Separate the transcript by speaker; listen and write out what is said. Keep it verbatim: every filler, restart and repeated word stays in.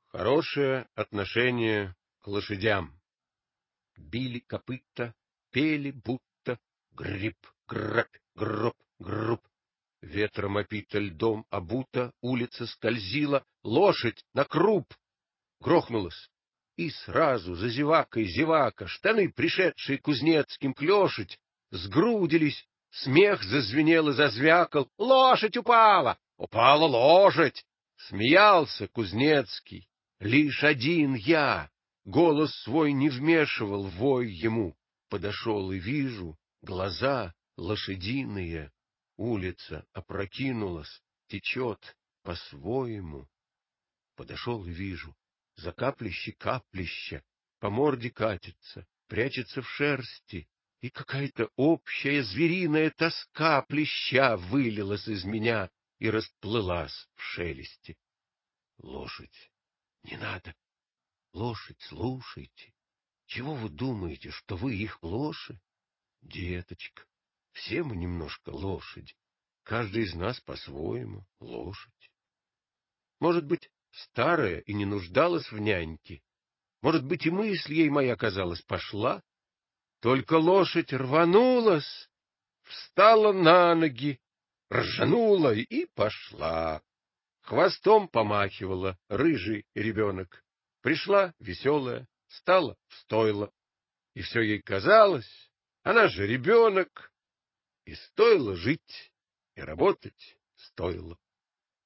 Speaker 1: Хорошее отношение к лошадям. Били копыта, пели будто гриб, грабь, гроб, груб. Ветром опита, льдом обута, улица скользила, лошадь на круп. Грохнулась, и сразу за зевакой зевака, штаны, пришедшие кузнецким клешить, сгрудились, смех зазвенел и зазвякал. Лошадь упала! Упала лошадь! Смеялся Кузнецкий. Лишь один я голос свой не вмешивал в вой ему. Подошел и вижу, глаза лошадиные. Улица опрокинулась, течет по-своему. Подошел и вижу, за каплище каплища, по морде катится, прячется в шерсти, и какая-то общая звериная тоска плеща вылилась из меня и расплылась в шелесте. Лошадь, не надо. Лошадь, слушайте. Чего вы думаете, что вы их лошадь? Деточка, все мы немножко лошади. Каждый из нас по-своему лошадь. Может быть, старая и не нуждалась в няньке. Может быть, и мысль ей моя, казалось, пошла. Только лошадь рванулась, встала на ноги, ржанула и пошла. Хвостом помахивала рыжий ребенок. Пришла веселая, стала в стойло. И все ей казалось, она же ребенок. И стоило жить, и работать стоило.